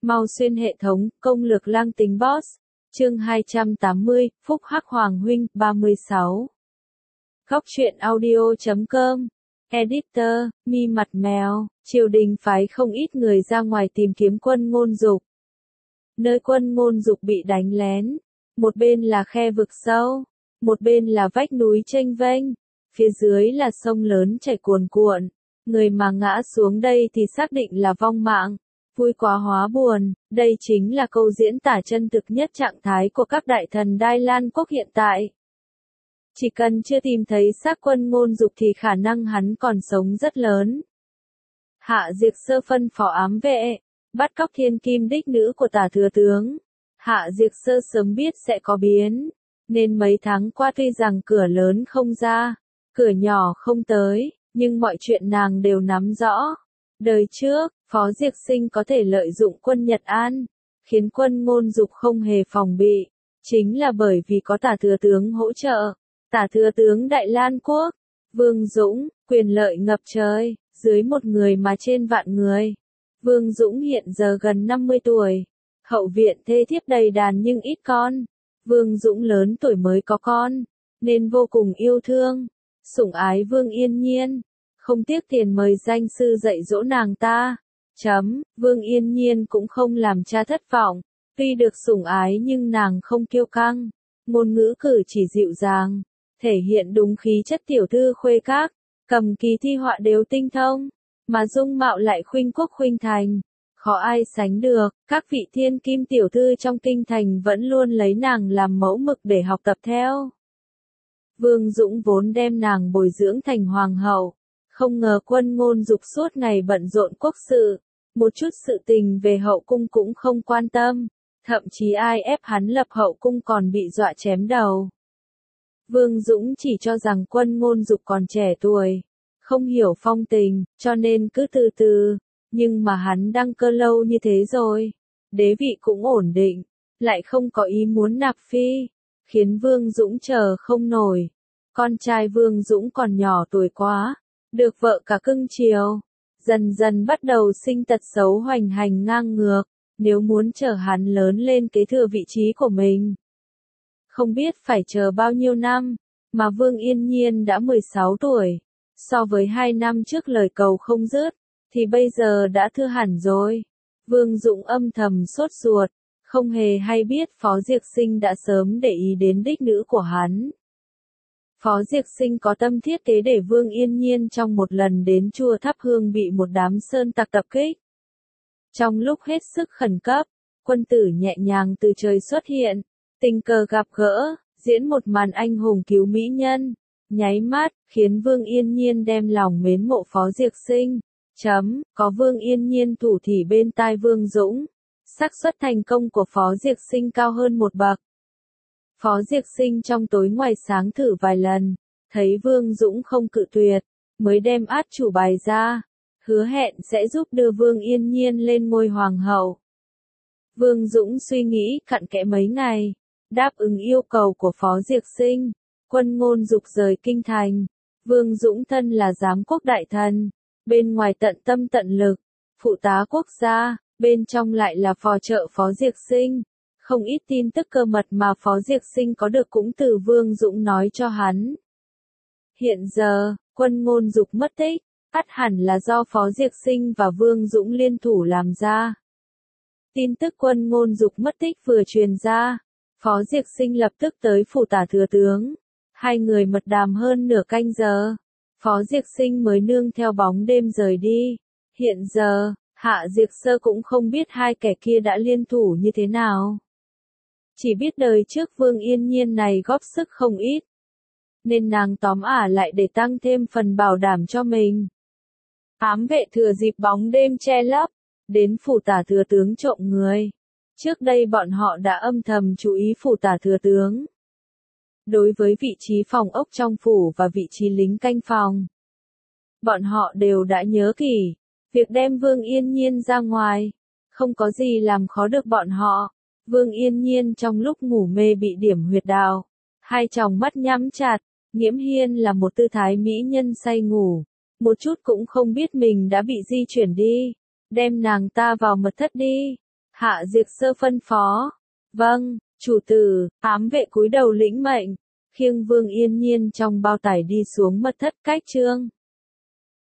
Mau xuyên hệ thống, công lược lang tính boss. Chương 280, Phúc Hắc Hoàng huynh, 36. Góc truyện audio.com. Editor, Mi Mặt Mèo. Triều đình phái không ít người ra ngoài tìm kiếm Quân Ngôn Dục. Nơi Quân Ngôn Dục bị đánh lén, một bên là khe vực sâu, một bên là vách núi chênh vênh, phía dưới là sông lớn chảy cuồn cuộn. Người mà ngã xuống đây thì xác định là vong mạng. Vui quá hóa buồn, đây chính là câu diễn tả chân thực nhất trạng thái của các đại thần Đài Lan quốc hiện tại. Chỉ cần chưa tìm thấy xác Quân Ngôn Dục thì khả năng hắn còn sống rất lớn. Hạ Diệt Sơ phân phó ám vệ, bắt cóc thiên kim đích nữ của Tả Thừa Tướng. Hạ Diệt Sơ sớm biết sẽ có biến, nên mấy tháng qua tuy rằng cửa lớn không ra, cửa nhỏ không tới, nhưng mọi chuyện nàng đều nắm rõ. Đời trước, Phó Diệt Sinh có thể lợi dụng quân Nhật An, khiến Quân Ngôn Dục không hề phòng bị, chính là bởi vì có Tả Thừa Tướng hỗ trợ. Tả Thừa Tướng Đại Lan Quốc, Vương Dũng, quyền lợi ngập trời, dưới một người mà trên vạn người. Vương Dũng hiện giờ gần 50 tuổi, hậu viện thê thiếp đầy đàn nhưng ít con. Vương Dũng lớn tuổi mới có con, nên vô cùng yêu thương, sủng ái Vương Yên Nhiên, không tiếc tiền mời danh sư dạy dỗ nàng ta. Vương Yên Nhiên cũng không làm cha thất vọng, tuy được sủng ái nhưng nàng không kiêu căng, ngôn ngữ cử chỉ dịu dàng, thể hiện đúng khí chất tiểu thư khuê các, cầm kỳ thi họa đều tinh thông, mà dung mạo lại khuynh quốc khuynh thành, khó ai sánh được. Các vị thiên kim tiểu thư trong kinh thành vẫn luôn lấy nàng làm mẫu mực để học tập theo. Vương Dũng vốn đem nàng bồi dưỡng thành hoàng hậu, không ngờ Quân Ngôn Dục suốt ngày bận rộn quốc sự, một chút sự tình về hậu cung cũng không quan tâm, thậm chí ai ép hắn lập hậu cung còn bị dọa chém đầu. Vương Dũng chỉ cho rằng Quân Ngôn Dục còn trẻ tuổi, không hiểu phong tình, cho nên cứ từ từ, nhưng mà hắn đăng cơ lâu như thế rồi, đế vị cũng ổn định, lại không có ý muốn nạp phi, khiến Vương Dũng chờ không nổi. Con trai Vương Dũng còn nhỏ tuổi quá, được vợ cả cưng chiều, dần dần bắt đầu sinh tật xấu hoành hành ngang ngược, nếu muốn chờ hắn lớn lên kế thừa vị trí của mình. Không biết phải chờ bao nhiêu năm, mà Vương Yên Nhiên đã 16 tuổi, so với 2 năm trước lời cầu không dứt, thì bây giờ đã thưa hẳn rồi. Vương Dũng âm thầm sốt ruột, không hề hay biết Phó Diệt Sinh đã sớm để ý đến đích nữ của hắn. Phó Diệt Sinh có tâm thiết kế để Vương Yên Nhiên trong một lần đến chùa thắp hương bị một đám sơn tặc tập kích. Trong lúc hết sức khẩn cấp, quân tử nhẹ nhàng từ trời xuất hiện, tình cờ gặp gỡ, diễn một màn anh hùng cứu mỹ nhân, nháy mắt, khiến Vương Yên Nhiên đem lòng mến mộ Phó Diệt Sinh. Có Vương Yên Nhiên thủ thỉ bên tai Vương Dũng, xác suất thành công của Phó Diệt Sinh cao hơn một bậc. Phó Diệt Sinh trong tối ngoài sáng thử vài lần, thấy Vương Dũng không cự tuyệt, mới đem át chủ bài ra, hứa hẹn sẽ giúp đưa Vương Yên Nhiên lên ngôi hoàng hậu. Vương Dũng suy nghĩ cặn kẽ mấy ngày, đáp ứng yêu cầu của Phó Diệt Sinh. Quân Ngôn Dục rời kinh thành, Vương Dũng thân là giám quốc đại thần, bên ngoài tận tâm tận lực, phụ tá quốc gia, bên trong lại là phò trợ Phó Diệt Sinh. Không ít tin tức cơ mật mà Phó Diệt Sinh có được cũng từ Vương Dũng nói cho hắn. Hiện giờ, Quân Ngôn Dục mất tích, ắt hẳn là do Phó Diệt Sinh và Vương Dũng liên thủ làm ra. Tin tức Quân Ngôn Dục mất tích vừa truyền ra, Phó Diệt Sinh lập tức tới phủ Tả Thừa Tướng. Hai người mật đàm hơn nửa canh giờ, Phó Diệt Sinh mới nương theo bóng đêm rời đi. Hiện giờ, Hạ Diệt Sơ cũng không biết hai kẻ kia đã liên thủ như thế nào. Chỉ biết đời trước Vương Yên Nhiên này góp sức không ít, nên nàng tóm lại để tăng thêm phần bảo đảm cho mình. Ám vệ thừa dịp bóng đêm che lấp, đến phủ Tả Thừa Tướng trộm người. Trước đây bọn họ đã âm thầm chú ý phủ Tả Thừa Tướng. Đối với vị trí phòng ốc trong phủ và vị trí lính canh phòng, bọn họ đều đã nhớ kỹ. Việc đem Vương Yên Nhiên ra ngoài, không có gì làm khó được bọn họ. Vương Yên Nhiên trong lúc ngủ mê bị điểm huyệt đạo, hai tròng mắt nhắm chặt, Nghiễm Hiên là một tư thái mỹ nhân say ngủ, một chút cũng không biết mình đã bị di chuyển đi, đem nàng ta vào mật thất đi. Hạ Diệt Sơ phân phó. Vâng, chủ tử. Ám vệ cúi đầu lĩnh mệnh. Khiêng Vương Yên Nhiên trong bao tải đi xuống mật thất cách trương.